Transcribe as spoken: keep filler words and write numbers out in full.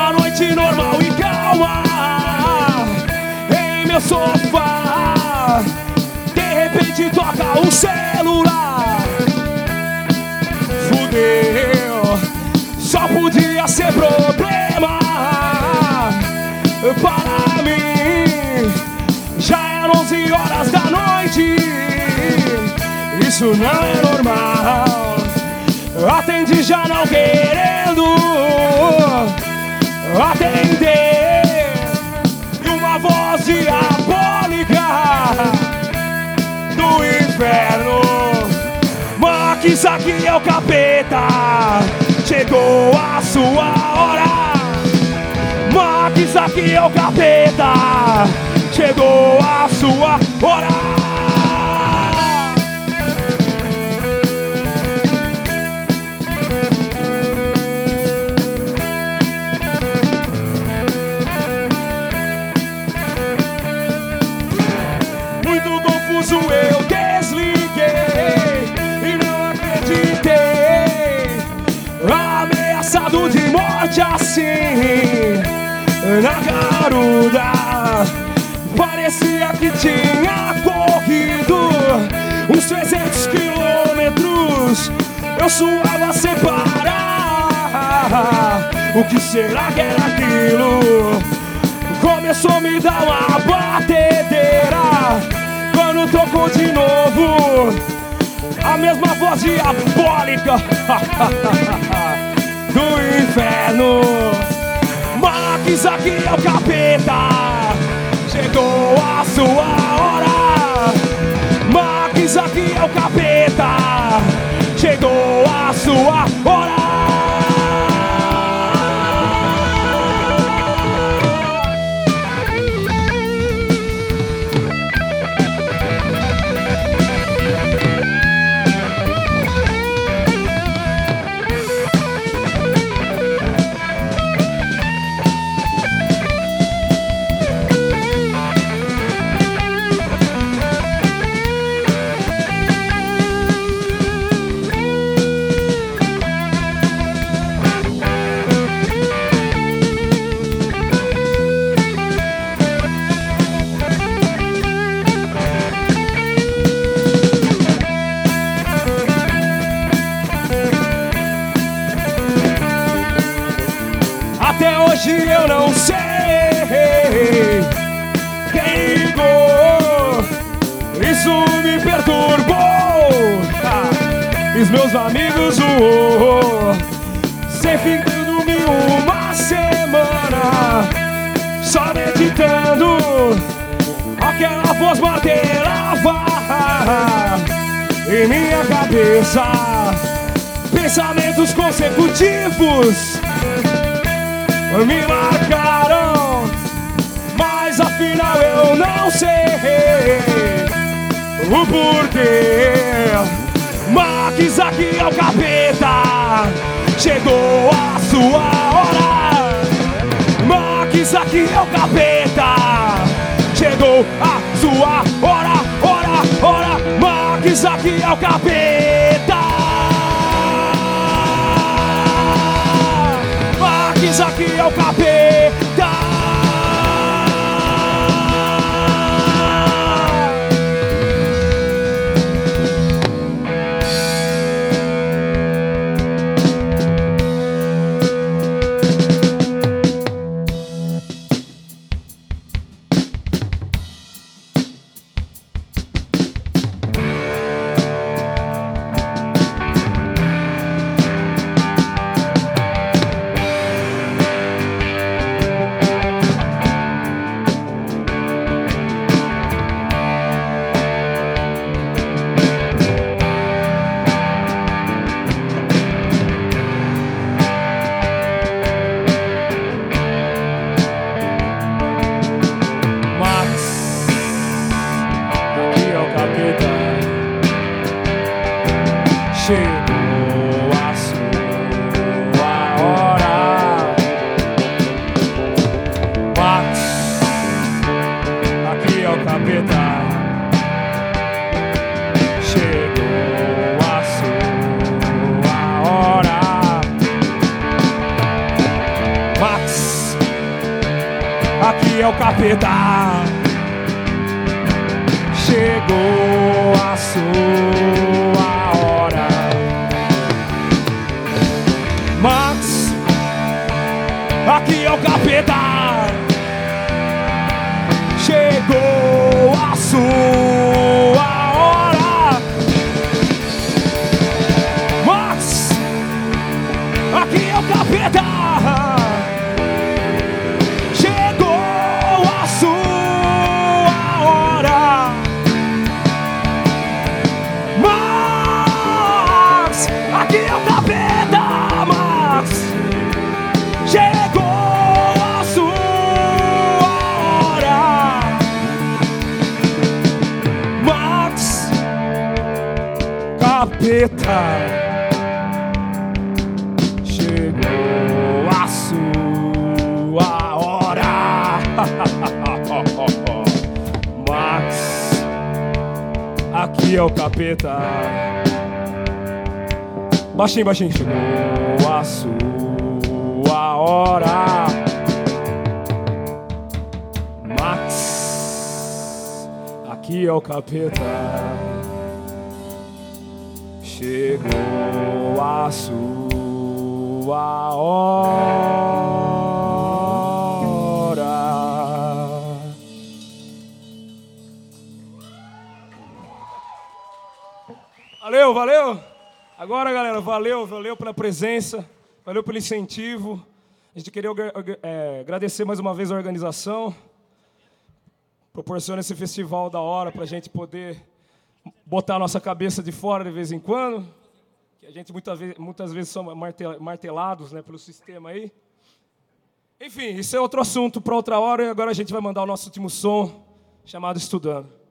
Uma noite normal e calma em meu sofá, de repente toca o celular. Fudeu, só podia ser problema para mim. Já eram onze horas da noite, isso não é normal. Atendi já não querendo atender, e uma voz diabólica do inferno: Max, aqui é o capeta, chegou a sua hora. Max, aqui é o capeta, chegou a sua hora. Eu desliguei e não acreditei, ameaçado de morte assim na garuda. Parecia que tinha corrido uns trezentos quilômetros. Eu suava sem parar. O que será que era aquilo? Começou a me dar uma batedeira quando tocou de novo a mesma voz diabólica do inferno: Max, aqui é o capeta, chegou a sua hora. Max, aqui é o capeta, chegou a sua hora. Até hoje eu não sei quem ligou, isso me perturbou. Ah, os meus amigos zoou, sem fim eu dormi uma semana, só meditando. Aquela voz martelava em minha cabeça, pensamentos consecutivos me marcaram, mas afinal eu não sei o porquê. Max, aqui é o capeta, chegou a sua hora. Max, aqui é o capeta, chegou a sua hora, hora, hora. Max, aqui é o capeta. Max, aqui é o capeta. é o capeta. Chegou a sua hora. Max, aqui é o capeta. Chegou a sua hora. Max, aqui é o capeta. Chegou a sua hora. Max, aqui é o capeta. Max, chegou a sua hora. Max, capeta, chegou a sua hora. Max, aqui é o capeta. Baixinho, baixinho. Chegou a sua hora. Max, aqui é o capeta. Chegou a sua hora. Valeu, valeu. Agora, galera, valeu, valeu pela presença, valeu pelo incentivo. A gente queria é, agradecer mais uma vez a organização. Proporciona esse festival da hora para a gente poder botar a nossa cabeça de fora de vez em quando. Que a gente muitas vezes, muitas vezes somos martelados, né, pelo sistema aí. Enfim, isso é outro assunto para outra hora. E agora a gente vai mandar o nosso último som, chamado Estudando.